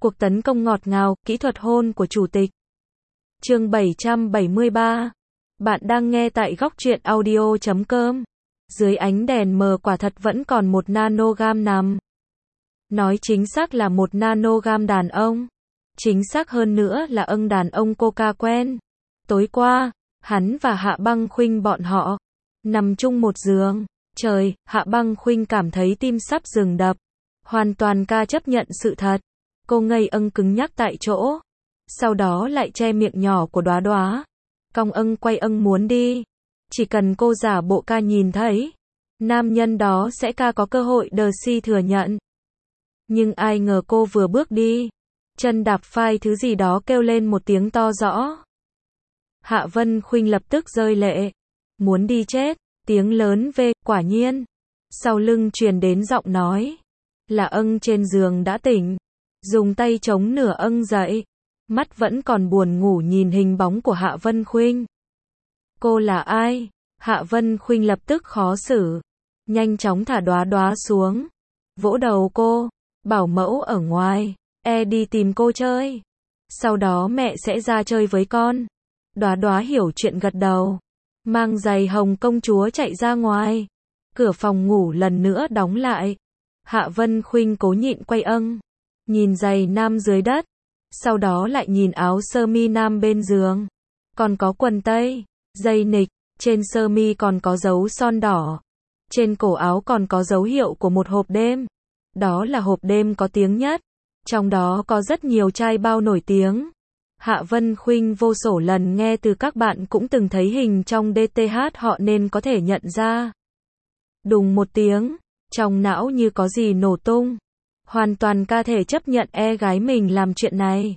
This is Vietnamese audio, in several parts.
Cuộc tấn công ngọt ngào, kỹ thuật hôn của chủ tịch. Chương 773. Bạn đang nghe tại góc truyện audio.com. Dưới ánh đèn mờ quả thật vẫn còn một nanogam nằm. Nói chính xác là một nanogam đàn ông. Chính xác hơn nữa là đàn ông Coca quen. Tối qua, hắn và Hạ Băng Khuynh bọn họ nằm chung một giường. Trời, Hạ Băng Khuynh cảm thấy tim sắp dừng đập. Hoàn toàn chấp nhận sự thật. Cô ngây cứng nhắc tại chỗ. Sau đó lại che miệng nhỏ của Đóa Đóa. Cong quay muốn đi. Chỉ cần cô giả bộ nhìn thấy, nam nhân đó sẽ có cơ hội đờ si thừa nhận. Nhưng ai ngờ cô vừa bước đi, chân đạp phai thứ gì đó kêu lên một tiếng to rõ. Hạ Vân Khuynh lập tức rơi lệ. Muốn đi chết, tiếng lớn về, quả nhiên. Sau lưng truyền đến giọng nói. Là trên giường đã tỉnh. Dùng tay chống nửa dậy. Mắt vẫn còn buồn ngủ nhìn hình bóng của Hạ Vân Khuynh. Cô là ai? Hạ Vân Khuynh lập tức khó xử. Nhanh chóng thả Đóa Đóa xuống. Vỗ đầu cô. Bảo mẫu ở ngoài. Đi tìm cô chơi. Sau đó mẹ sẽ ra chơi với con. Đóa Đóa hiểu chuyện gật đầu. Mang giày hồng công chúa chạy ra ngoài. Cửa phòng ngủ lần nữa đóng lại. Hạ Vân Khuynh cố nhịn quay nhìn giày nam dưới đất. Sau đó lại nhìn áo sơ mi nam bên giường. Còn có quần tây, dây nịch, trên sơ mi còn có dấu son đỏ. Trên cổ áo còn có dấu hiệu của một hộp đêm. Đó là hộp đêm có tiếng nhất. Trong đó có rất nhiều chai bao nổi tiếng. Hạ Vân Khuynh vô số lần nghe từ các bạn cũng từng thấy hình trong DTH họ nên có thể nhận ra. Đùng một tiếng, trong não như có gì nổ tung. Hoàn toàn thể chấp nhận gái mình làm chuyện này.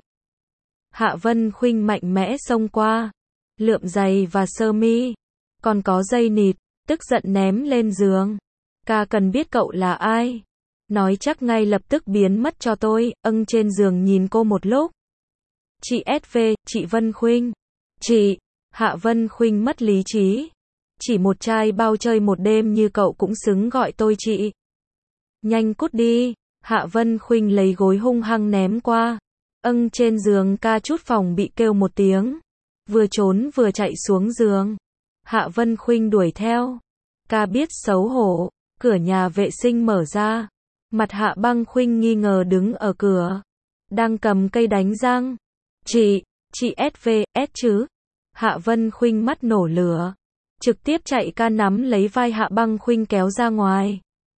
Hạ Vân Khuynh mạnh mẽ xông qua. Lượm giày và sơ mi. Còn có dây nịt. Tức giận ném lên giường. Cần biết cậu là ai. Nói chắc ngay lập tức biến mất cho tôi. Trên giường nhìn cô một lúc. Chị SV, chị Vân Khuynh. Chị. Hạ Vân Khuynh mất lý trí. Chỉ một chai bao chơi một đêm như cậu cũng xứng gọi tôi chị. Nhanh cút đi. Hạ Vân Khuynh lấy gối hung hăng ném qua. Trên giường chút phòng bị kêu một tiếng. Vừa trốn vừa chạy xuống giường. Hạ Vân Khuynh đuổi theo. Biết xấu hổ. Cửa nhà vệ sinh mở ra. Mặt Hạ Băng Khuynh nghi ngờ đứng ở cửa. Đang cầm cây đánh răng. Chị SV, chứ? Hạ Vân Khuynh mắt nổ lửa. Trực tiếp chạy nắm lấy vai Hạ Băng Khuynh kéo ra ngoài.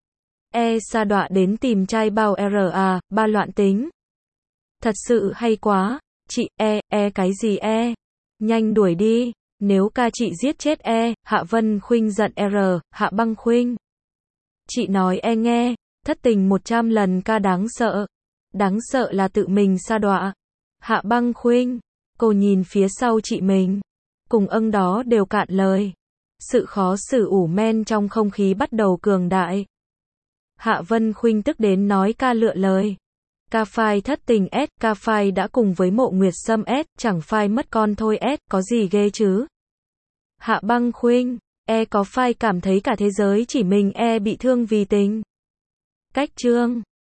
Sa đọa đến tìm trai bao RA, ba loạn tính. Thật sự hay quá. Chị, cái gì Nhanh đuổi đi. Nếu chị giết chết Hạ Vân Khuynh giận Hạ Băng Khuynh. Chị nói nghe, thất tình 100 lần đáng sợ. Đáng sợ là tự mình sa đọa. Hạ Băng Khuynh. Cô nhìn phía sau chị mình. Cùng đó đều cạn lời. Sự khó xử ủ men trong không khí bắt đầu cường đại. Hạ Vân Khuynh tức đến nói lựa lời. Phai thất tình phai đã cùng với Mộ Nguyệt Sâm chẳng phai mất con thôi có gì ghê chứ. Hạ Băng Khuynh, có phai cảm thấy cả thế giới chỉ mình bị thương vì tình. Cách chương